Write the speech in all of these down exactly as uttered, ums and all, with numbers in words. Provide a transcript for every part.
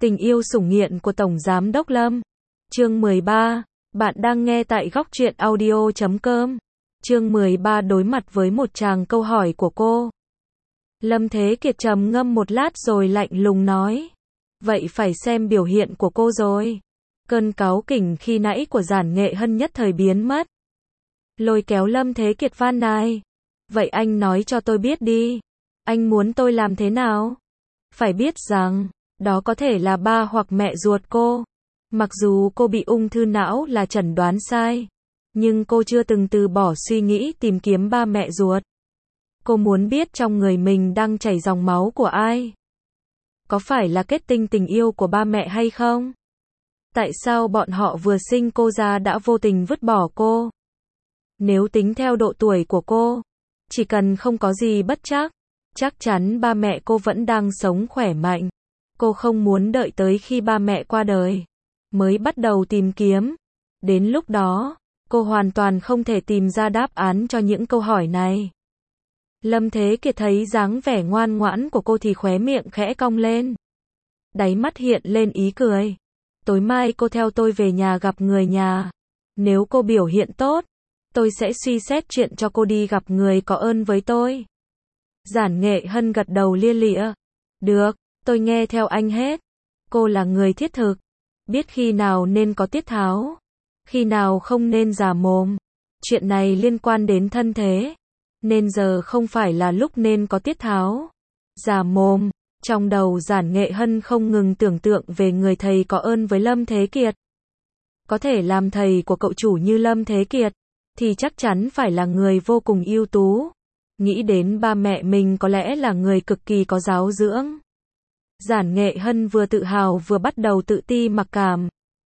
Tình yêu sủng nghiện của Tổng Giám đốc Lâm. Chương mười ba. Bạn đang nghe tại góc truyện audio chấm com. Chương mười ba đối mặt với một tràng câu hỏi của cô. Lâm Thế Kiệt trầm ngâm một lát rồi lạnh lùng nói. Vậy phải xem biểu hiện của cô rồi. Cơn cáu kỉnh khi nãy của Giản Nghệ Hân nhất thời biến mất. Lôi kéo Lâm Thế Kiệt van nài. Vậy anh nói cho tôi biết đi. Anh muốn tôi làm thế nào? Phải biết rằng, đó có thể là ba hoặc mẹ ruột cô. Mặc dù cô bị ung thư não là chẩn đoán sai, nhưng cô chưa từng từ bỏ suy nghĩ tìm kiếm ba mẹ ruột. Cô muốn biết trong người mình đang chảy dòng máu của ai. Có phải là kết tinh tình yêu của ba mẹ hay không? Tại sao bọn họ vừa sinh cô ra đã vô tình vứt bỏ cô? Nếu tính theo độ tuổi của cô, chỉ cần không có gì bất trắc, chắc chắn ba mẹ cô vẫn đang sống khỏe mạnh. Cô không muốn đợi tới khi ba mẹ qua đời mới bắt đầu tìm kiếm. Đến lúc đó, cô hoàn toàn không thể tìm ra đáp án cho những câu hỏi này. Lâm Thế Kiệt thấy dáng vẻ ngoan ngoãn của cô thì khóe miệng khẽ cong lên. Đáy mắt hiện lên ý cười. Tối mai cô theo tôi về nhà gặp người nhà. Nếu cô biểu hiện tốt, tôi sẽ suy xét chuyện cho cô đi gặp người có ơn với tôi. Giản Nghệ Hân gật đầu lia lịa. Được, tôi nghe theo anh hết. Cô là người thiết thực, biết khi nào nên có tiết tháo, khi nào không nên già mồm. Chuyện này liên quan đến thân thế, nên giờ không phải là lúc nên có tiết tháo, già mồm. Trong đầu Giản Nghệ Hân không ngừng tưởng tượng về người thầy có ơn với Lâm Thế Kiệt. Có thể làm thầy của cậu chủ như Lâm Thế Kiệt, thì chắc chắn phải là người vô cùng ưu tú. Nghĩ đến ba mẹ mình có lẽ là người cực kỳ có giáo dưỡng. Giản Nghệ Hân vừa tự hào vừa bắt đầu tự ti mặc cảm.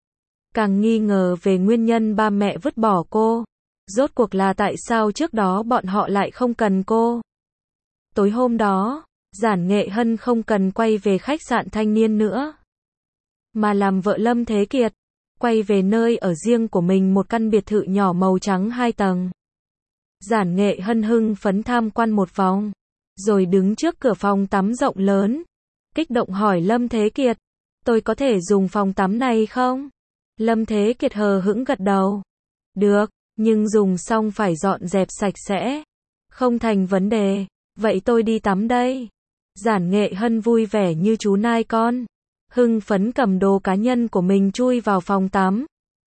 Càng nghi ngờ về nguyên nhân ba mẹ vứt bỏ cô. Rốt cuộc là tại sao trước đó bọn họ lại không cần cô. Tối hôm đó, Giản Nghệ Hân không cần quay về khách sạn thanh niên nữa, mà làm vợ Lâm Thế Kiệt, quay về nơi ở riêng của mình, một căn biệt thự nhỏ màu trắng hai tầng. Giản Nghệ Hân hưng phấn tham quan một vòng, rồi đứng trước cửa phòng tắm rộng lớn, kích động hỏi Lâm Thế Kiệt, tôi có thể dùng phòng tắm này không? Lâm Thế Kiệt hờ hững gật đầu. Được, nhưng dùng xong phải dọn dẹp sạch sẽ. Không thành vấn đề, vậy tôi đi tắm đây. Giản Nghệ Hân vui vẻ như chú nai con, hưng phấn cầm đồ cá nhân của mình chui vào phòng tắm,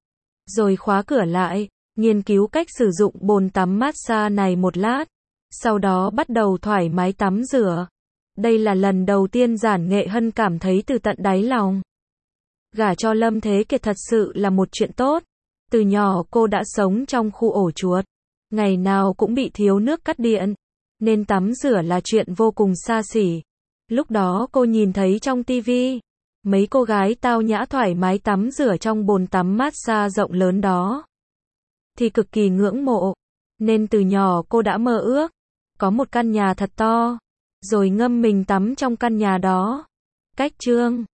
rồi khóa cửa lại, nghiên cứu cách sử dụng bồn tắm massage này một lát, sau đó bắt đầu thoải mái tắm rửa. Đây là lần đầu tiên Giản Nghệ Hân cảm thấy từ tận đáy lòng, gả cho Lâm Thế Kiệt thật sự là một chuyện tốt. Từ nhỏ cô đã sống trong khu ổ chuột, ngày nào cũng bị thiếu nước cắt điện, nên tắm rửa là chuyện vô cùng xa xỉ. Lúc đó cô nhìn thấy trong tivi, mấy cô gái tao nhã thoải mái tắm rửa trong bồn tắm massage rộng lớn đó, thì cực kỳ ngưỡng mộ. Nên từ nhỏ cô đã mơ ước có một căn nhà thật to, rồi ngâm mình tắm trong căn nhà đó. Cách chương